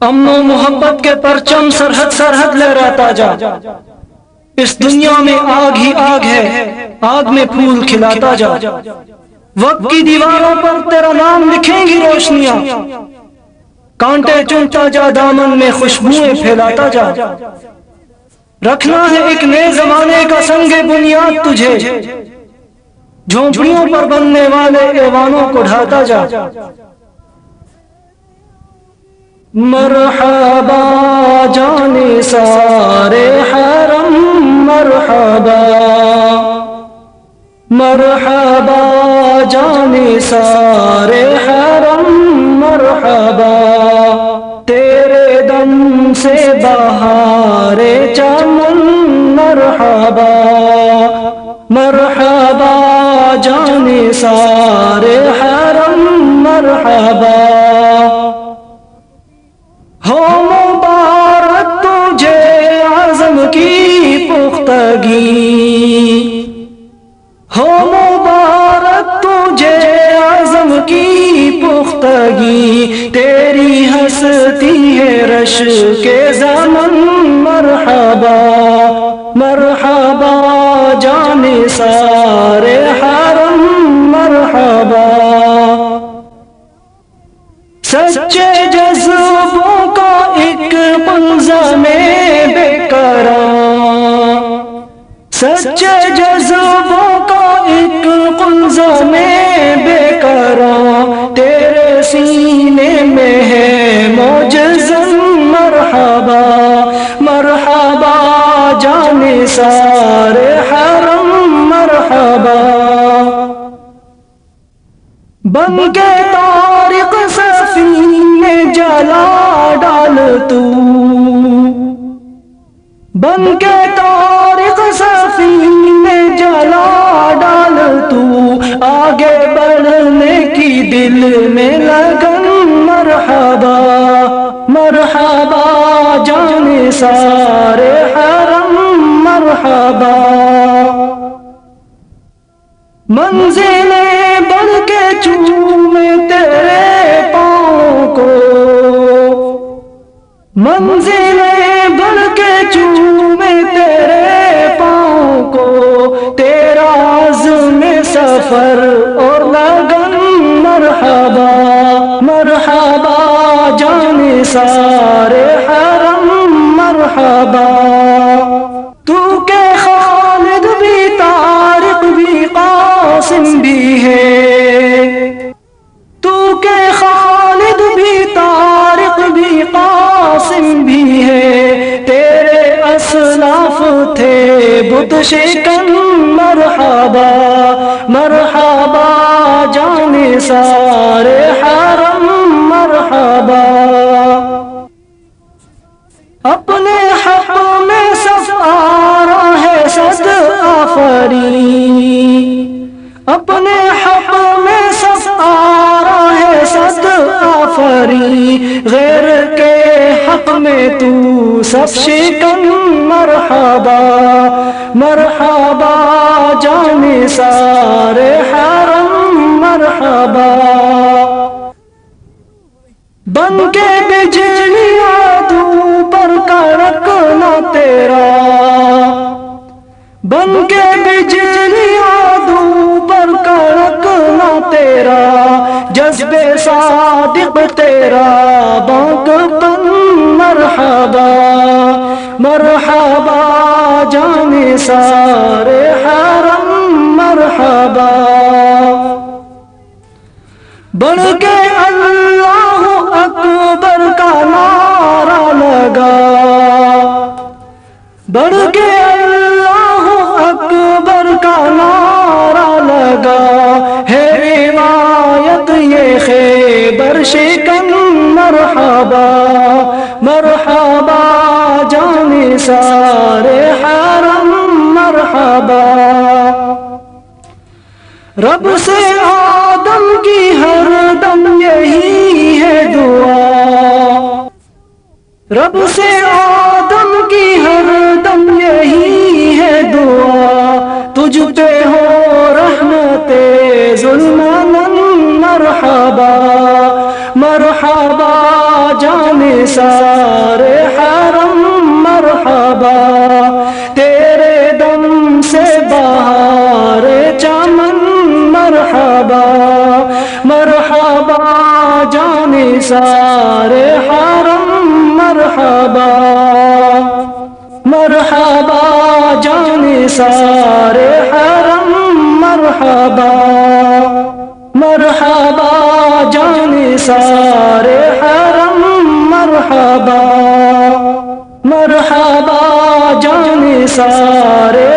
امن و محبت کے پرچم سرحد سرحد لہراتا جا، اس دنیا میں آگ ہی آگ ہے، آگ میں پھول کھلاتا جا، وقت کی دیواروں پر تیرا نام لکھیں گی روشنیاں، کانٹے چنتا جا دامن میں خوشبوئیں پھیلاتا جا، رکھنا ہے ایک نئے زمانے کا سنگ بنیاد تجھے، جھونپڑیوں پر بننے والے ایوانوں کو ڈھاتا جا۔ مرحبا جانے سارے حرم مرحبا، مرحبا جانے سارے حرم مرحبا، تیرے دم سے بہار چمن مرحبا، مرحبا جانے سارے حرم مرحبا، ہو مبارک تجھے عزم کی پختگی، ہو مبارک تجھے عزم کی پختگی، تیری ہستی ہے رش کے زمن مرحبا، مرحبا جانے سارے حرم مرحبا، سچے جذبوں کا ایک منظم بے قرار، سچے جذبوں کا ایک منظم بے قرار، تیرے سینے میں ہے معجزن مرحبا، مرحبا جانے سارے حرم مرحبا، بن کے طارق سفینے جلا ڈال تو، بن کے طارق سفینے جلا ڈال تو، آگے بڑھنے کی دل میں لگن مرحبا، مرحبا جانے سارے حرم مرحبا، منزلیں بڑھ کے چومے تیرے پاؤں کو، منزلیں بڑھ کے چومے تیرے پاؤں کو، تیرا عزم سفر اور لگن مرحبا، مرحبا جانے سارے حرم مرحبا، تو کہ خالد بھی طارق بھی قاسم بھی ہے، تو کہ خالد بھی طارق بھی قاسم بھی ہے، تیرے اسلاف تھے بت شکن مرحبا، مرحبا جانے سارے حرم مرحبا، اپنے حق میں صف آرا ہے صد آفرین، اپنے حق میں صف آرا ہے صد آفرین، غیر کے حق میں تو سب شکن مرحبا، مرحبا جانے سارے حرم مرحبا، بن کے بجلیاں تو پر کڑکنا تیرا، بن کے بجلیاں تو پر کڑکنا تیرا، جذبے صادق تیرا بانک پن مرحبا، مرحبا جانے سارے حرم مرحبا، بڑھ کے اللہ اکبر کا نعرہ لگا، بڑھ کے اللہ اکبر کا نعرہ لگا، ہے روایت یہ خیبر شکن مرحبا، مرحبا جانے سارے حرم مرحبا، رب سے آدم کی ہر دم یہی ہے دعا، رب سے آدم کی ہر دم یہی ہے دعا، تجھ پہ ہو رحمت ظلم مرحبا، مرحبا جان جانے سارے حرم مرحبا، تیرے دم سے بہار چمن مرحبا، مرحبا جانے سارے حرم مرحبا، مرحبا جانے سارے حرم مرحبا، مرحبا جانے سارے حرم مرحبا، مرحبا جانے سارے